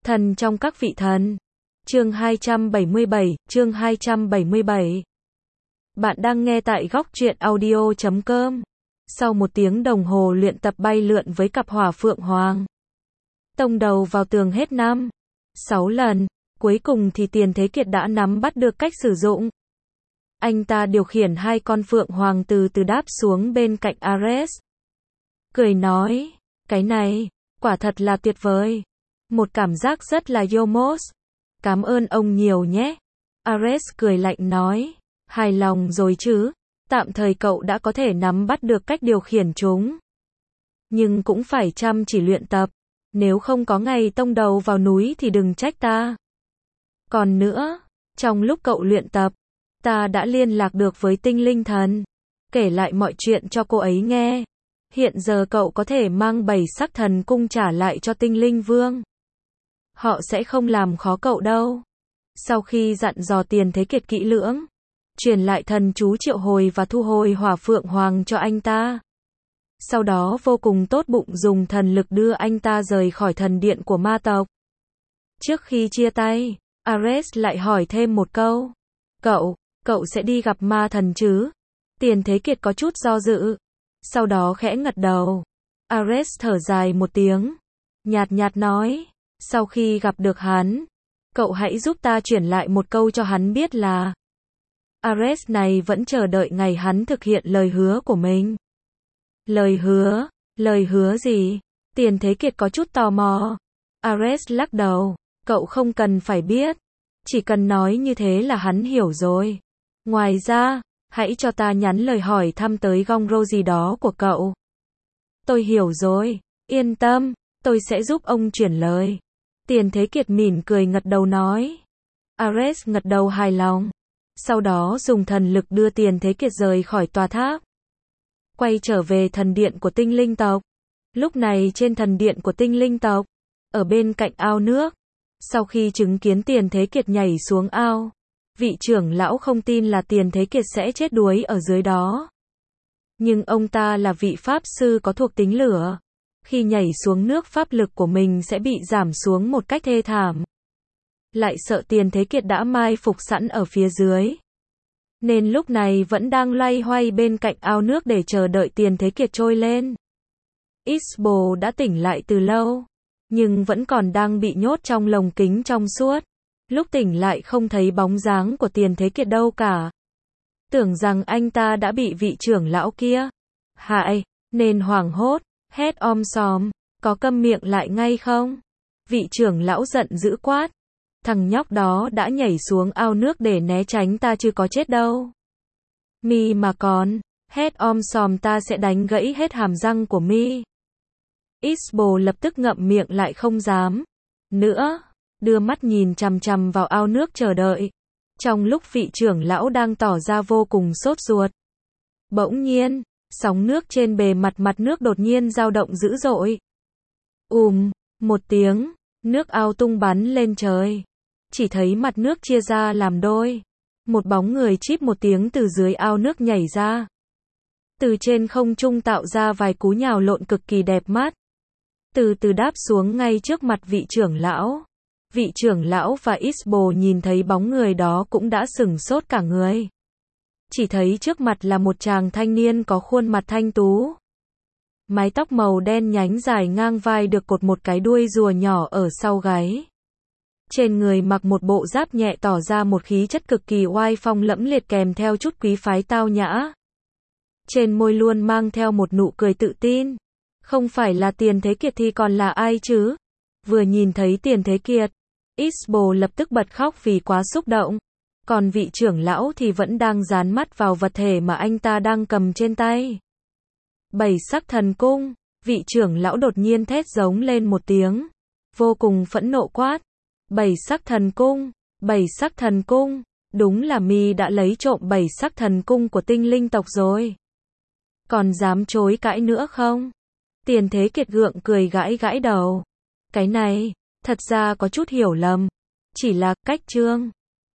Thần trong các vị thần. Chương 277, chương 277. Bạn đang nghe tại góc truyện audio.com. Sau một tiếng đồng hồ luyện tập bay lượn với cặp hỏa phượng hoàng, tông đầu vào tường hết 6 lần, cuối cùng thì Tiền Thế Kiệt đã nắm bắt được cách sử dụng. Anh ta điều khiển hai con phượng hoàng từ từ đáp xuống bên cạnh Ares. Cười nói, cái này, quả thật là tuyệt vời. Một cảm giác rất là Yomos. Cảm ơn ông nhiều nhé. Ares cười lạnh nói, hài lòng rồi chứ, tạm thời cậu đã có thể nắm bắt được cách điều khiển chúng. Nhưng cũng phải chăm chỉ luyện tập, nếu không có ngày tông đầu vào núi thì đừng trách ta. Còn nữa, trong lúc cậu luyện tập, ta đã liên lạc được với tinh linh thần, kể lại mọi chuyện cho cô ấy nghe. Hiện giờ cậu có thể mang 7 sắc thần cung trả lại cho tinh linh vương. Họ sẽ không làm khó cậu đâu. Sau khi dặn dò Tiền Thế Kiệt kỹ lưỡng, truyền lại thần chú triệu hồi và thu hồi hỏa phượng hoàng cho anh ta. Sau đó vô cùng tốt bụng dùng thần lực đưa anh ta rời khỏi thần điện của ma tộc. Trước khi chia tay, Ares lại hỏi thêm một câu. Cậu sẽ đi gặp ma thần chứ? Tiền Thế Kiệt có chút do dự. Sau đó khẽ ngật đầu. Ares thở dài một tiếng, nhạt nhạt nói, sau khi gặp được hắn, cậu hãy giúp ta chuyển lại một câu cho hắn biết là Ares này vẫn chờ đợi ngày hắn thực hiện lời hứa của mình. Lời hứa gì? Tiền Thế Kiệt có chút tò mò. Ares lắc đầu, cậu không cần phải biết, chỉ cần nói như thế là hắn hiểu rồi. Ngoài ra, hãy cho ta nhắn lời hỏi thăm tới Gongro gì đó của cậu. Tôi hiểu rồi, yên tâm, tôi sẽ giúp ông chuyển lời. Tiền Thế Kiệt mỉm cười gật đầu nói. Ares gật đầu hài lòng. Sau đó dùng thần lực đưa Tiền Thế Kiệt rời khỏi tòa tháp, quay trở về thần điện của tinh linh tộc. Lúc này trên thần điện của tinh linh tộc, ở bên cạnh ao nước, sau khi chứng kiến Tiền Thế Kiệt nhảy xuống ao, vị trưởng lão không tin là Tiền Thế Kiệt sẽ chết đuối ở dưới đó. Nhưng ông ta là vị pháp sư có thuộc tính lửa. Khi nhảy xuống nước pháp lực của mình sẽ bị giảm xuống một cách thê thảm. Lại sợ Tiền Thế Kiệt đã mai phục sẵn ở phía dưới, nên lúc này vẫn đang loay hoay bên cạnh ao nước để chờ đợi Tiền Thế Kiệt trôi lên. Isbo đã tỉnh lại từ lâu, nhưng vẫn còn đang bị nhốt trong lồng kính trong suốt. Lúc tỉnh lại không thấy bóng dáng của Tiền Thế Kiệt đâu cả. Tưởng rằng anh ta đã bị vị trưởng lão kia hại, nên hoảng hốt, hét om sòm, có câm miệng lại ngay không? Vị trưởng lão giận dữ quát, thằng nhóc đó đã nhảy xuống ao nước để né tránh ta chứ có chết đâu. Mi mà còn, hét om sòm ta sẽ đánh gãy hết hàm răng của mi. Isbo lập tức ngậm miệng lại không dám nữa, đưa mắt nhìn chằm chằm vào ao nước chờ đợi. Trong lúc vị trưởng lão đang tỏ ra vô cùng sốt ruột, bỗng nhiên, sóng nước trên bề mặt nước đột nhiên dao động dữ dội. Một tiếng, nước ao tung bắn lên trời. Chỉ thấy mặt nước chia ra làm đôi. Một bóng người chíp một tiếng từ dưới ao nước nhảy ra. Từ trên không trung tạo ra vài cú nhào lộn cực kỳ đẹp mắt. Từ từ đáp xuống ngay trước mặt vị trưởng lão. Vị trưởng lão và Isbo nhìn thấy bóng người đó cũng đã sửng sốt cả người. Chỉ thấy trước mặt là một chàng thanh niên có khuôn mặt thanh tú. Mái tóc màu đen nhánh dài ngang vai được cột một cái đuôi rùa nhỏ ở sau gáy. Trên người mặc một bộ giáp nhẹ tỏ ra một khí chất cực kỳ oai phong lẫm liệt kèm theo chút quý phái tao nhã. Trên môi luôn mang theo một nụ cười tự tin. Không phải là Tiền Thế Kiệt thì còn là ai chứ? Vừa nhìn thấy Tiền Thế Kiệt, Isbo lập tức bật khóc vì quá xúc động. Còn vị trưởng lão thì vẫn đang dán mắt vào vật thể mà anh ta đang cầm trên tay. 7 sắc thần cung, vị trưởng lão đột nhiên thét giống lên một tiếng, vô cùng phẫn nộ quát. 7 sắc thần cung, 7 sắc thần cung, đúng là mi đã lấy trộm 7 sắc thần cung của tinh linh tộc rồi. Còn dám chối cãi nữa không? Tiền Thế Kiệt gượng cười gãi gãi đầu. Cái này, thật ra có chút hiểu lầm. Chỉ là cách chương.